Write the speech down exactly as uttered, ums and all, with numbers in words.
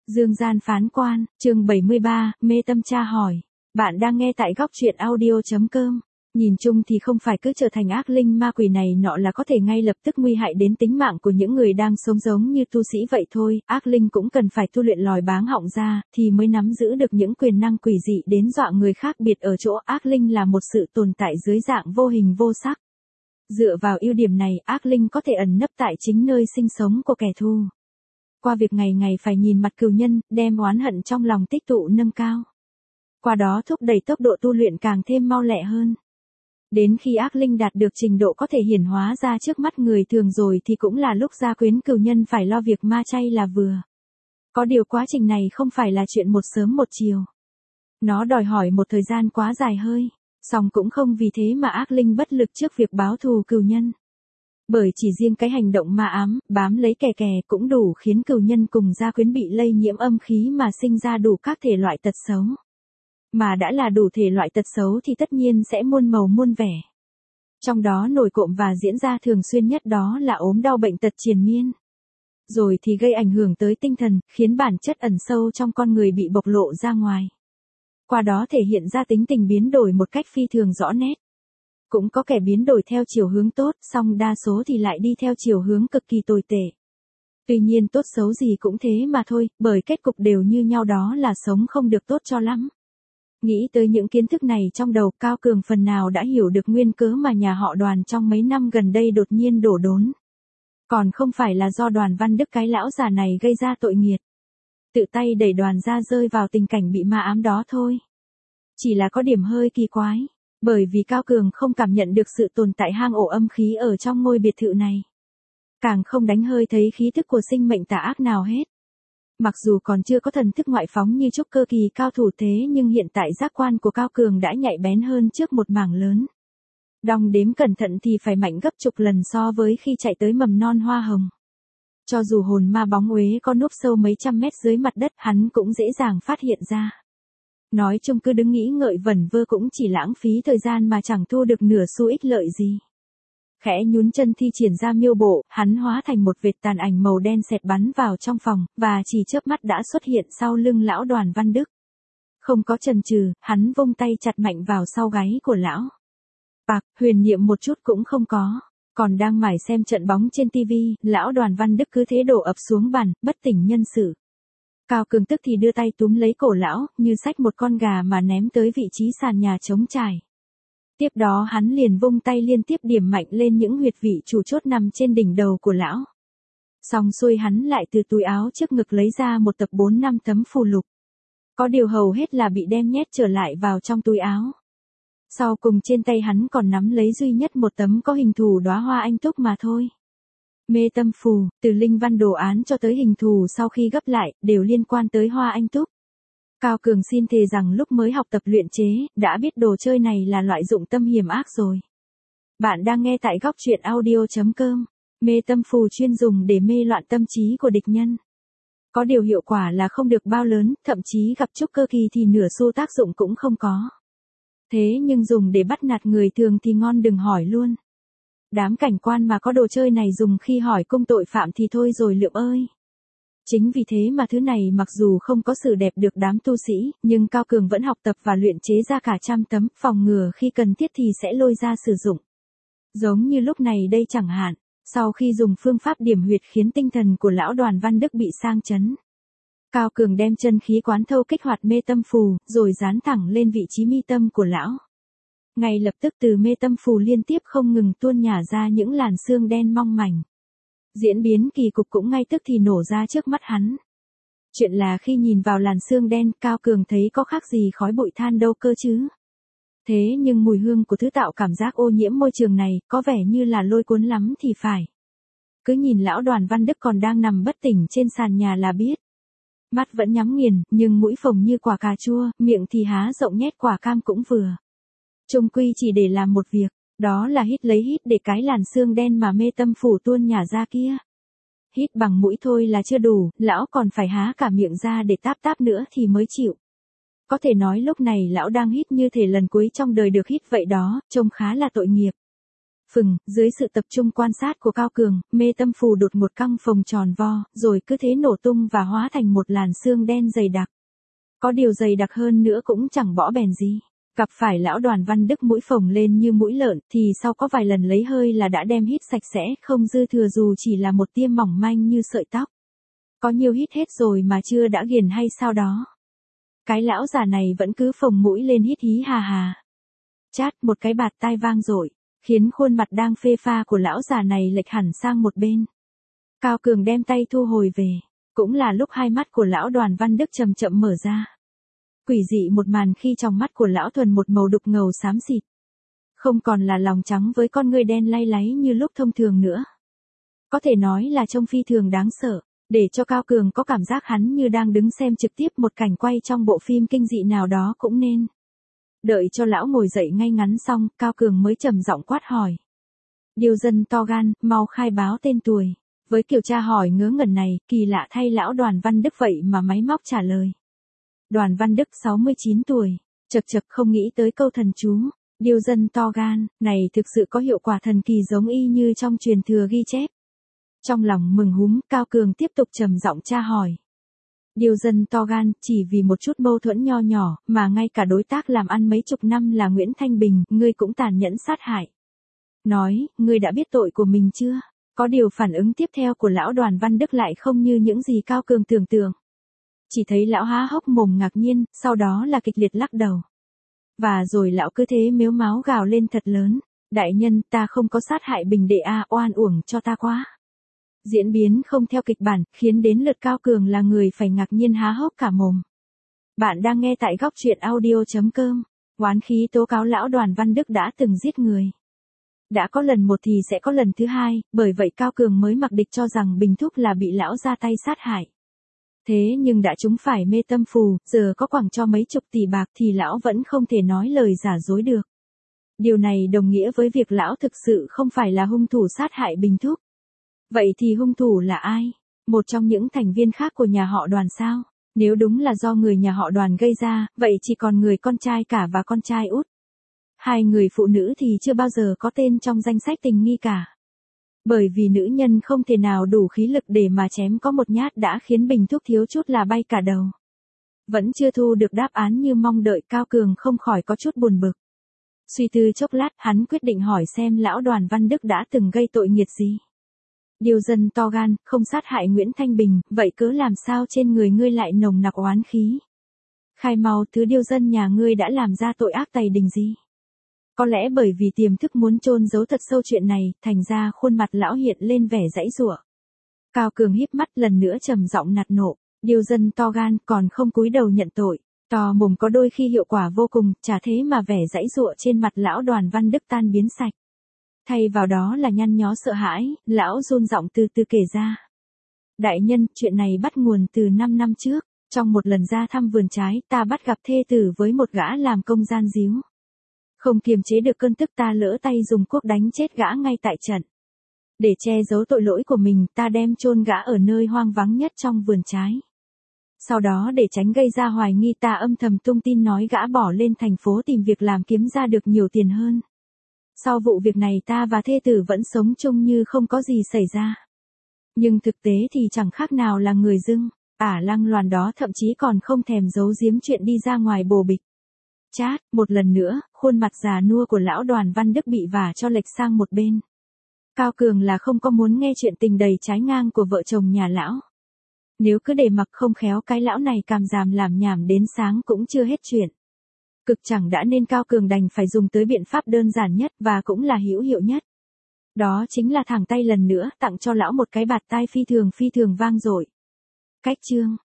Dương gian phán quan, chương bảy mươi ba, mê tâm tra hỏi. Bạn đang nghe tại góc truyện audio.com. Nhìn chung thì không phải cứ trở thành ác linh ma quỷ này nọ là có thể ngay lập tức nguy hại đến tính mạng của những người đang sống giống như tu sĩ vậy thôi. Ác linh cũng cần phải tu luyện lòi báng họng ra, thì mới nắm giữ được những quyền năng quỷ dị đến dọa người khác biệt ở chỗ ác linh là một sự tồn tại dưới dạng vô hình vô sắc. Dựa vào ưu điểm này, ác linh có thể ẩn nấp tại chính nơi sinh sống của kẻ thù. Qua việc ngày ngày phải nhìn mặt cừu nhân, đem oán hận trong lòng tích tụ nâng cao. Qua đó thúc đẩy tốc độ tu luyện càng thêm mau lẹ hơn. Đến khi ác linh đạt được trình độ có thể hiển hóa ra trước mắt người thường rồi thì cũng là lúc gia quyến cừu nhân phải lo việc ma chay là vừa. Có điều quá trình này không phải là chuyện một sớm một chiều. Nó đòi hỏi một thời gian quá dài hơi, song cũng không vì thế mà ác linh bất lực trước việc báo thù cừu nhân. Bởi chỉ riêng cái hành động ma ám, bám lấy kè kè cũng đủ khiến cừu nhân cùng gia quyến bị lây nhiễm âm khí mà sinh ra đủ các thể loại tật xấu. Mà đã là đủ thể loại tật xấu thì tất nhiên sẽ muôn màu muôn vẻ. Trong đó nổi cộm và diễn ra thường xuyên nhất đó là ốm đau bệnh tật triền miên. Rồi thì gây ảnh hưởng tới tinh thần, khiến bản chất ẩn sâu trong con người bị bộc lộ ra ngoài. Qua đó thể hiện ra tính tình biến đổi một cách phi thường rõ nét. Cũng có kẻ biến đổi theo chiều hướng tốt, song đa số thì lại đi theo chiều hướng cực kỳ tồi tệ. Tuy nhiên tốt xấu gì cũng thế mà thôi, bởi kết cục đều như nhau đó là sống không được tốt cho lắm. Nghĩ tới những kiến thức này trong đầu, Cao Cường phần nào đã hiểu được nguyên cớ mà nhà họ Đoàn trong mấy năm gần đây đột nhiên đổ đốn. Còn không phải là do Đoàn Văn Đức cái lão già này gây ra tội nghiệt. Tự tay đẩy Đoàn ra rơi vào tình cảnh bị ma ám đó thôi. Chỉ là có điểm hơi kỳ quái. Bởi vì Cao Cường không cảm nhận được sự tồn tại hang ổ âm khí ở trong ngôi biệt thự này. Càng không đánh hơi thấy khí thức của sinh mệnh tà ác nào hết. Mặc dù còn chưa có thần thức ngoại phóng như trúc cơ kỳ cao thủ thế nhưng hiện tại giác quan của Cao Cường đã nhạy bén hơn trước một mảng lớn. Đong đếm cẩn thận thì phải mạnh gấp chục lần so với khi chạy tới mầm non hoa hồng. Cho dù hồn ma bóng uế có núp sâu mấy trăm mét dưới mặt đất hắn cũng dễ dàng phát hiện ra. Nói chung cứ đứng nghĩ ngợi vẩn vơ cũng chỉ lãng phí thời gian mà chẳng thu được nửa xu ích lợi gì. Khẽ nhún chân thi triển ra miêu bộ, hắn hóa thành một vệt tàn ảnh màu đen xẹt bắn vào trong phòng, và chỉ chớp mắt đã xuất hiện sau lưng lão Đoàn Văn Đức. Không có chần chừ, hắn vung tay chặt mạnh vào sau gáy của lão. Bạc, huyền nhiệm một chút cũng không có. Còn đang mải xem trận bóng trên tivi, lão Đoàn Văn Đức cứ thế đổ ập xuống bàn, bất tỉnh nhân sự. Cao Cường tức thì đưa tay túm lấy cổ lão, như xách một con gà mà ném tới vị trí sàn nhà trống trải. Tiếp đó hắn liền vung tay liên tiếp điểm mạnh lên những huyệt vị chủ chốt nằm trên đỉnh đầu của lão. Xong xuôi hắn lại từ túi áo trước ngực lấy ra một tập bốn năm tấm phù lục. Có điều hầu hết là bị đem nhét trở lại vào trong túi áo. Sau cùng trên tay hắn còn nắm lấy duy nhất một tấm có hình thù đóa hoa anh túc mà thôi. Mê tâm phù, từ linh văn đồ án cho tới hình thù sau khi gấp lại, đều liên quan tới hoa anh túc. Cao Cường xin thề rằng lúc mới học tập luyện chế, đã biết đồ chơi này là loại dụng tâm hiểm ác rồi. Bạn đang nghe tại góc truyện audio.com. Mê tâm phù chuyên dùng để mê loạn tâm trí của địch nhân. Có điều hiệu quả là không được bao lớn, thậm chí gặp trúc cơ kỳ thì nửa xu tác dụng cũng không có. Thế nhưng dùng để bắt nạt người thường thì ngon đừng hỏi luôn. Đám cảnh quan mà có đồ chơi này dùng khi hỏi cung tội phạm thì thôi rồi Lượm ơi. Chính vì thế mà thứ này mặc dù không có sự đẹp được đám tu sĩ, nhưng Cao Cường vẫn học tập và luyện chế ra cả trăm tấm, phòng ngừa khi cần thiết thì sẽ lôi ra sử dụng. Giống như lúc này đây chẳng hạn, sau khi dùng phương pháp điểm huyệt khiến tinh thần của lão Đoàn Văn Đức bị sang chấn. Cao Cường đem chân khí quán thâu kích hoạt mê tâm phù, rồi dán thẳng lên vị trí mi tâm của lão. Ngay lập tức từ mê tâm phù liên tiếp không ngừng tuôn nhả ra những làn xương đen mong manh. Diễn biến kỳ cục cũng ngay tức thì nổ ra trước mắt hắn. Chuyện là khi nhìn vào làn xương đen, Cao Cường thấy có khác gì khói bụi than đâu cơ chứ. Thế nhưng mùi hương của thứ tạo cảm giác ô nhiễm môi trường này, có vẻ như là lôi cuốn lắm thì phải. Cứ nhìn lão Đoàn Văn Đức còn đang nằm bất tỉnh trên sàn nhà là biết. Mắt vẫn nhắm nghiền, nhưng mũi phồng như quả cà chua, miệng thì há rộng nhét quả cam cũng vừa. Chung quy chỉ để làm một việc. Đó là hít lấy hít để cái làn xương đen mà mê tâm phủ tuôn nhả ra kia. Hít bằng mũi thôi là chưa đủ, lão còn phải há cả miệng ra để táp táp nữa thì mới chịu. Có thể nói lúc này lão đang hít như thể lần cuối trong đời được hít vậy đó, trông khá là tội nghiệp. Phừng, dưới sự tập trung quan sát của Cao Cường, mê tâm phù đột một căng phồng tròn vo, rồi cứ thế nổ tung và hóa thành một làn xương đen dày đặc. Có điều dày đặc hơn nữa cũng chẳng bỏ bèn gì. Gặp phải lão Đoàn Văn Đức mũi phồng lên như mũi lợn, thì sau có vài lần lấy hơi là đã đem hít sạch sẽ, không dư thừa dù chỉ là một tia mỏng manh như sợi tóc. Có nhiều hít hết rồi mà chưa đã ghiền hay sao đó. Cái lão già này vẫn cứ phồng mũi lên hít hí hà hà. Chát, một cái bạt tai vang dội, khiến khuôn mặt đang phê pha của lão già này lệch hẳn sang một bên. Cao Cường đem tay thu hồi về, cũng là lúc hai mắt của lão Đoàn Văn Đức chậm chậm mở ra. Quỷ dị một màn khi trong mắt của lão thuần một màu đục ngầu xám xịt. Không còn là lòng trắng với con ngươi đen lay láy như lúc thông thường nữa. Có thể nói là trông phi thường đáng sợ, để cho Cao Cường có cảm giác hắn như đang đứng xem trực tiếp một cảnh quay trong bộ phim kinh dị nào đó cũng nên. Đợi cho lão ngồi dậy ngay ngắn xong, Cao Cường mới trầm giọng quát hỏi. Điều dân to gan, mau khai báo tên tuổi. Với kiểu tra hỏi ngớ ngẩn này, kỳ lạ thay lão Đoàn Văn Đức vậy mà máy móc trả lời. Đoàn Văn Đức sáu mươi chín tuổi, chật chật không nghĩ tới câu thần chú, điều dân to gan, này thực sự có hiệu quả thần kỳ giống y như trong truyền thừa ghi chép. Trong lòng mừng húm, Cao Cường tiếp tục trầm giọng tra hỏi. Điều dân to gan, chỉ vì một chút mâu thuẫn nho nhỏ, mà ngay cả đối tác làm ăn mấy chục năm là Nguyễn Thanh Bình, ngươi cũng tàn nhẫn sát hại. Nói, ngươi đã biết tội của mình chưa? Có điều phản ứng tiếp theo của lão Đoàn Văn Đức lại không như những gì Cao Cường tưởng tượng. Chỉ thấy lão há hốc mồm ngạc nhiên, sau đó là kịch liệt lắc đầu. Và rồi lão cứ thế mếu máo gào lên thật lớn. Đại nhân, ta không có sát hại Bình đệ a, oan uổng cho ta quá. Diễn biến không theo kịch bản, khiến đến lượt Cao Cường là người phải ngạc nhiên há hốc cả mồm. Bạn đang nghe tại góc truyện audio chấm com. Oán khí tố cáo lão Đoàn Văn Đức đã từng giết người. Đã có lần một thì sẽ có lần thứ hai, bởi vậy Cao Cường mới mặc địch cho rằng Bình Thúc là bị lão ra tay sát hại. Thế nhưng đã chúng phải mê tâm phù, giờ có quẳng cho mấy chục tỷ bạc thì lão vẫn không thể nói lời giả dối được. Điều này đồng nghĩa với việc lão thực sự không phải là hung thủ sát hại Bình Thúc. Vậy thì hung thủ là ai? Một trong những thành viên khác của nhà họ Đoàn sao? Nếu đúng là do người nhà họ Đoàn gây ra, vậy chỉ còn người con trai cả và con trai út. Hai người phụ nữ thì chưa bao giờ có tên trong danh sách tình nghi cả. Bởi vì nữ nhân không thể nào đủ khí lực để mà chém có một nhát đã khiến Bình Thúc thiếu chút là bay cả đầu. Vẫn chưa thu được đáp án như mong đợi, Cao Cường không khỏi có chút buồn bực. Suy tư chốc lát, hắn quyết định hỏi xem lão Đoàn Văn Đức đã từng gây tội nghiệt gì. Điều dân to gan, không sát hại Nguyễn Thanh Bình, vậy cớ làm sao trên người ngươi lại nồng nặc oán khí? Khai mau, thứ điều dân nhà ngươi đã làm ra tội ác tày đình gì? Có lẽ bởi vì tiềm thức muốn chôn giấu thật sâu chuyện này, thành ra khuôn mặt lão hiện lên vẻ giãy giụa. Cao Cường híp mắt lần nữa trầm giọng nạt nộ, điều dân to gan còn không cúi đầu nhận tội, to mồm có đôi khi hiệu quả vô cùng, chả thế mà vẻ giãy giụa trên mặt lão Đoàn Văn Đức tan biến sạch. Thay vào đó là nhăn nhó sợ hãi, lão run giọng từ từ kể ra. Đại nhân, chuyện này bắt nguồn từ năm năm trước, trong một lần ra thăm vườn trái, ta bắt gặp thê tử với một gã làm công gian díu. Không kiềm chế được cơn tức, ta lỡ tay dùng cuốc đánh chết gã ngay tại trận. Để che giấu tội lỗi của mình, ta đem chôn gã ở nơi hoang vắng nhất trong vườn trái. Sau đó để tránh gây ra hoài nghi, ta âm thầm tung tin nói gã bỏ lên thành phố tìm việc làm kiếm ra được nhiều tiền hơn. Sau vụ việc này ta và thê tử vẫn sống chung như không có gì xảy ra. Nhưng thực tế thì chẳng khác nào là người dưng, ả lăng loàn đó thậm chí còn không thèm giấu giếm chuyện đi ra ngoài bồ bịch. Chát, một lần nữa, khuôn mặt già nua của lão Đoàn Văn Đức bị vả cho lệch sang một bên. Cao Cường là không có muốn nghe chuyện tình đầy trái ngang của vợ chồng nhà lão. Nếu cứ để mặc không khéo cái lão này càm ràm làm nhảm đến sáng cũng chưa hết chuyện. Cực chẳng đã nên Cao Cường đành phải dùng tới biện pháp đơn giản nhất và cũng là hữu hiệu nhất. Đó chính là thẳng tay lần nữa tặng cho lão một cái bạt tai phi thường phi thường vang dội. Cách chương